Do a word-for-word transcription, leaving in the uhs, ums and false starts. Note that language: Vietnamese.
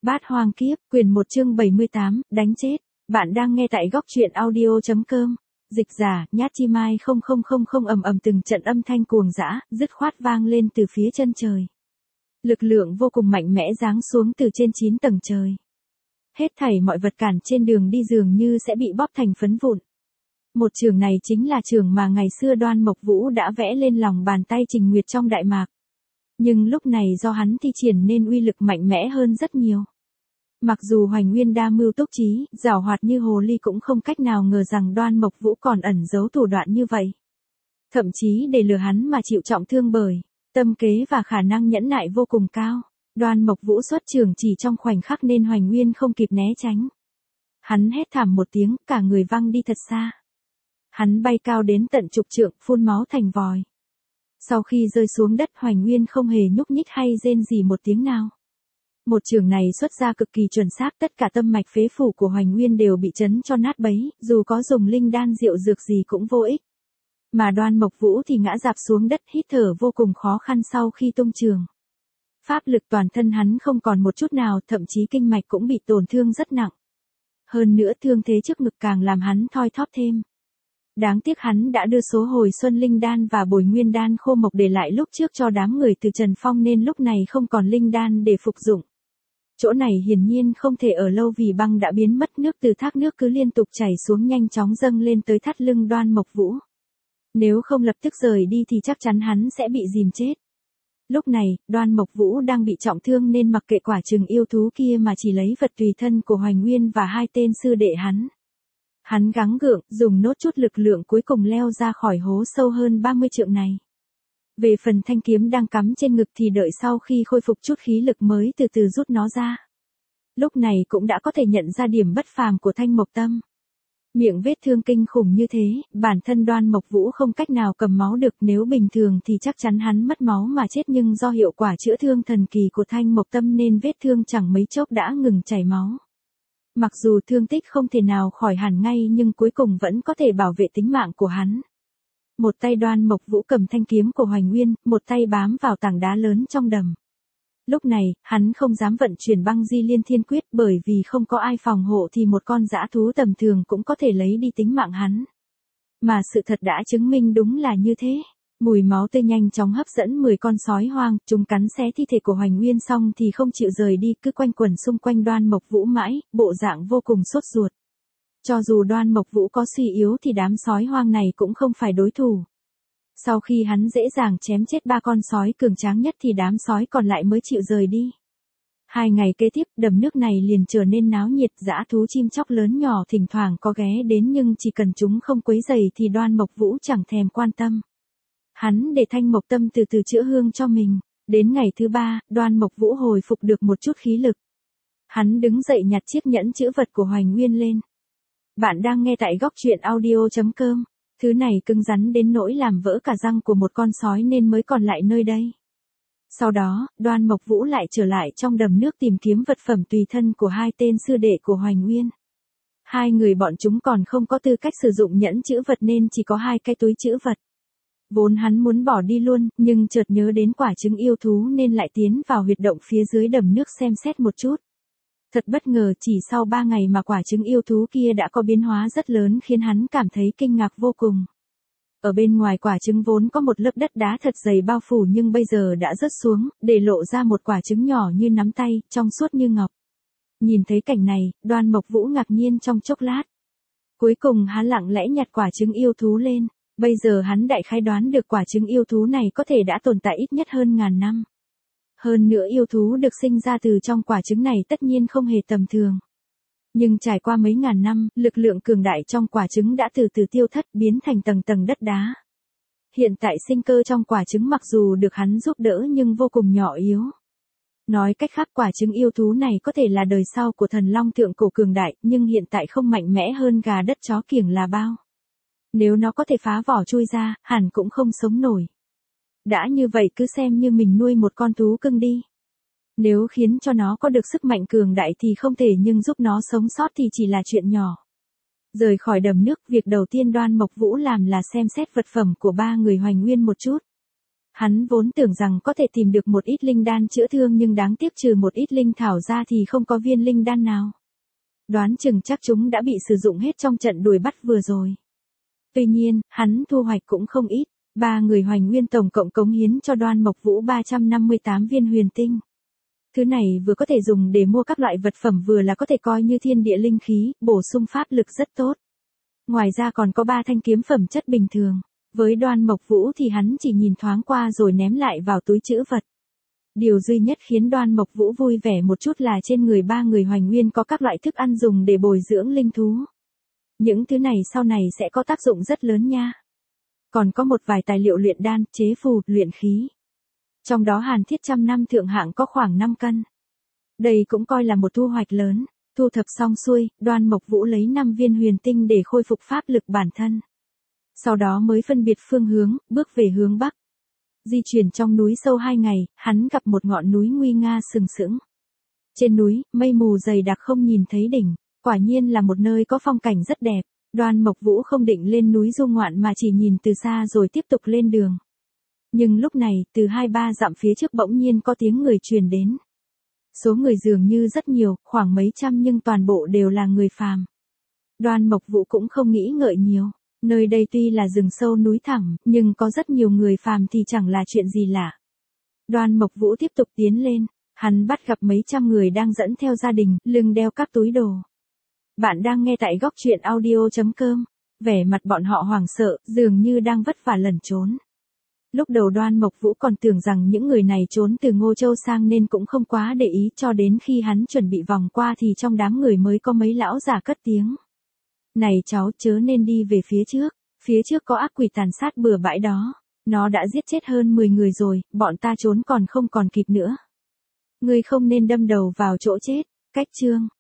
Bát Hoang Kiếp, quyển một chương bảy mươi tám, đánh chết. Bạn đang nghe tại góc truyện audio.com. Dịch giả, Nhát Chi Mai không không không không ầm ầm từng trận âm thanh cuồng dã, dứt khoát vang lên từ phía chân trời. Lực lượng vô cùng mạnh mẽ giáng xuống từ trên chín tầng trời. Hết thảy mọi vật cản trên đường đi dường như sẽ bị bóp thành phấn vụn. Một trường này chính là trường mà ngày xưa Đoan Mộc Vũ đã vẽ lên lòng bàn tay Trình Nguyệt trong Đại Mạc. Nhưng lúc này do hắn thi triển nên uy lực mạnh mẽ hơn rất nhiều. Mặc dù Hoành Nguyên đa mưu túc trí, giảo hoạt như hồ ly cũng không cách nào ngờ rằng Đoan Mộc Vũ còn ẩn giấu thủ đoạn như vậy. Thậm chí để lừa hắn mà chịu trọng thương bởi tâm kế và khả năng nhẫn nại vô cùng cao. Đoan Mộc Vũ xuất trường chỉ trong khoảnh khắc nên Hoành Nguyên không kịp né tránh. Hắn hét thảm một tiếng, cả người văng đi thật xa. Hắn bay cao đến tận chục trượng, phun máu thành vòi. Sau khi rơi xuống đất, Hoành Nguyên không hề nhúc nhích hay rên gì một tiếng nào. Một trường này xuất ra cực kỳ chuẩn xác, tất cả tâm mạch phế phủ của Hoành Nguyên đều bị chấn cho nát bấy, dù có dùng linh đan rượu dược gì cũng vô ích. Mà Đoan Mộc Vũ thì ngã rạp xuống đất, hít thở vô cùng khó khăn sau khi tung trường. Pháp lực toàn thân hắn không còn một chút nào, thậm chí kinh mạch cũng bị tổn thương rất nặng. Hơn nữa thương thế trước ngực càng làm hắn thoi thóp thêm. Đáng tiếc hắn đã đưa số hồi xuân linh đan và bồi nguyên đan khô mộc để lại lúc trước cho đám người từ Trần Phong nên lúc này không còn linh đan để phục dụng. Chỗ này hiển nhiên không thể ở lâu vì băng đã biến mất, nước từ thác nước cứ liên tục chảy xuống nhanh chóng dâng lên tới thắt lưng Đoan Mộc Vũ. Nếu không lập tức rời đi thì chắc chắn hắn sẽ bị dìm chết. Lúc này, Đoan Mộc Vũ đang bị trọng thương nên mặc kệ quả trừng yêu thú kia mà chỉ lấy vật tùy thân của Hoành Nguyên và hai tên sư đệ hắn. Hắn gắng gượng, dùng nốt chút lực lượng cuối cùng leo ra khỏi hố sâu hơn ba mươi trượng này. Về phần thanh kiếm đang cắm trên ngực thì đợi sau khi khôi phục chút khí lực mới từ từ rút nó ra. Lúc này cũng đã có thể nhận ra điểm bất phàm của Thanh Mộc Tâm. Miệng vết thương kinh khủng như thế, bản thân Đoan Mộc Vũ không cách nào cầm máu được, nếu bình thường thì chắc chắn hắn mất máu mà chết, nhưng do hiệu quả chữa thương thần kỳ của Thanh Mộc Tâm nên vết thương chẳng mấy chốc đã ngừng chảy máu. Mặc dù thương tích không thể nào khỏi hẳn ngay nhưng cuối cùng vẫn có thể bảo vệ tính mạng của hắn. Một tay Đoan Mộc Vũ cầm thanh kiếm của Hoành Nguyên, một tay bám vào tảng đá lớn trong đầm. Lúc này, hắn không dám vận chuyển băng di liên thiên quyết, bởi vì không có ai phòng hộ thì một con dã thú tầm thường cũng có thể lấy đi tính mạng hắn. Mà sự thật đã chứng minh đúng là như thế. Mùi máu tươi nhanh chóng hấp dẫn mười con sói hoang, chúng cắn xé thi thể của Hoành Nguyên xong thì không chịu rời đi, cứ quanh quẩn xung quanh Đoan Mộc Vũ mãi, bộ dạng vô cùng sốt ruột. Cho dù Đoan Mộc Vũ có suy yếu thì đám sói hoang này cũng không phải đối thủ. Sau khi hắn dễ dàng chém chết ba con sói cường tráng nhất thì đám sói còn lại mới chịu rời đi. Hai ngày kế tiếp, đầm nước này liền trở nên náo nhiệt, dã thú chim chóc lớn nhỏ thỉnh thoảng có ghé đến nhưng chỉ cần chúng không quấy rầy thì Đoan Mộc Vũ chẳng thèm quan tâm. Hắn để Thanh Mộc Tâm từ từ chữa hương cho mình. Đến ngày thứ ba, Đoan Mộc Vũ hồi phục được một chút khí lực. Hắn đứng dậy nhặt chiếc nhẫn chữ vật của Hoành Nguyên lên. Bạn đang nghe tại góc truyện audio.com. Thứ này cứng rắn đến nỗi làm vỡ cả răng của một con sói nên mới còn lại nơi đây. Sau đó, Đoan Mộc Vũ lại trở lại trong đầm nước tìm kiếm vật phẩm tùy thân của hai tên sư đệ của Hoành Nguyên. Hai người bọn chúng còn không có tư cách sử dụng nhẫn chữ vật nên chỉ có hai cái túi chữ vật. Vốn hắn muốn bỏ đi luôn, nhưng chợt nhớ đến quả trứng yêu thú nên lại tiến vào huyệt động phía dưới đầm nước xem xét một chút. Thật bất ngờ, chỉ sau ba ngày mà quả trứng yêu thú kia đã có biến hóa rất lớn khiến hắn cảm thấy kinh ngạc vô cùng. Ở bên ngoài quả trứng vốn có một lớp đất đá thật dày bao phủ nhưng bây giờ đã rớt xuống, để lộ ra một quả trứng nhỏ như nắm tay, trong suốt như ngọc. Nhìn thấy cảnh này, Đoan Mộc Vũ ngạc nhiên trong chốc lát. Cuối cùng hắn lặng lẽ nhặt quả trứng yêu thú lên. Bây giờ hắn đại khái đoán được quả trứng yêu thú này có thể đã tồn tại ít nhất hơn ngàn năm. Hơn nữa yêu thú được sinh ra từ trong quả trứng này tất nhiên không hề tầm thường. Nhưng trải qua mấy ngàn năm, lực lượng cường đại trong quả trứng đã từ từ tiêu thất, biến thành tầng tầng đất đá. Hiện tại sinh cơ trong quả trứng mặc dù được hắn giúp đỡ nhưng vô cùng nhỏ yếu. Nói cách khác, quả trứng yêu thú này có thể là đời sau của thần long thượng cổ cường đại, nhưng hiện tại không mạnh mẽ hơn gà đất chó kiểng là bao. Nếu nó có thể phá vỏ chui ra, hẳn cũng không sống nổi. Đã như vậy cứ xem như mình nuôi một con thú cưng đi. Nếu khiến cho nó có được sức mạnh cường đại thì không thể, nhưng giúp nó sống sót thì chỉ là chuyện nhỏ. Rời khỏi đầm nước, việc đầu tiên Đoan Mộc Vũ làm là xem xét vật phẩm của ba người Hoành Nguyên một chút. Hắn vốn tưởng rằng có thể tìm được một ít linh đan chữa thương nhưng đáng tiếc trừ một ít linh thảo ra thì không có viên linh đan nào. Đoán chừng chắc chúng đã bị sử dụng hết trong trận đuổi bắt vừa rồi. Tuy nhiên, hắn thu hoạch cũng không ít. Ba người Hoành Nguyên tổng cộng cống hiến cho Đoan Mộc Vũ ba trăm năm mươi tám viên huyền tinh. Thứ này vừa có thể dùng để mua các loại vật phẩm vừa là có thể coi như thiên địa linh khí, bổ sung pháp lực rất tốt. Ngoài ra còn có ba thanh kiếm phẩm chất bình thường. Với Đoan Mộc Vũ thì hắn chỉ nhìn thoáng qua rồi ném lại vào túi trữ vật. Điều duy nhất khiến Đoan Mộc Vũ vui vẻ một chút là trên người ba người Hoành Nguyên có các loại thức ăn dùng để bồi dưỡng linh thú. Những thứ này sau này sẽ có tác dụng rất lớn nha. Còn có một vài tài liệu luyện đan, chế phù, luyện khí. Trong đó hàn thiết trăm năm thượng hạng có khoảng năm cân. Đây cũng coi là một thu hoạch lớn. Thu thập xong xuôi, Đoan Mộc Vũ lấy năm viên huyền tinh để khôi phục pháp lực bản thân. Sau đó mới phân biệt phương hướng, bước về hướng Bắc. Di chuyển trong núi sâu hai ngày, hắn gặp một ngọn núi nguy nga sừng sững. Trên núi, mây mù dày đặc không nhìn thấy đỉnh, quả nhiên là một nơi có phong cảnh rất đẹp. Đoan Mộc Vũ không định lên núi du ngoạn mà chỉ nhìn từ xa rồi tiếp tục lên đường. Nhưng lúc này, từ hai ba dặm phía trước bỗng nhiên có tiếng người truyền đến. Số người dường như rất nhiều, khoảng mấy trăm nhưng toàn bộ đều là người phàm. Đoan Mộc Vũ cũng không nghĩ ngợi nhiều. Nơi đây tuy là rừng sâu núi thẳm, nhưng có rất nhiều người phàm thì chẳng là chuyện gì lạ. Đoan Mộc Vũ tiếp tục tiến lên, hắn bắt gặp mấy trăm người đang dẫn theo gia đình, lưng đeo các túi đồ. Bạn đang nghe tại góc truyện audio chấm com, vẻ mặt bọn họ hoảng sợ, dường như đang vất vả lẩn trốn. Lúc đầu Đoan Mộc Vũ còn tưởng rằng những người này trốn từ Ngô Châu sang nên cũng không quá để ý cho đến khi hắn chuẩn bị vòng qua thì trong đám người mới có mấy lão già cất tiếng. Này cháu chớ nên đi về phía trước, phía trước có ác quỷ tàn sát bừa bãi đó, nó đã giết chết hơn mười người rồi, bọn ta trốn còn không còn kịp nữa. Ngươi không nên đâm đầu vào chỗ chết, cách chương.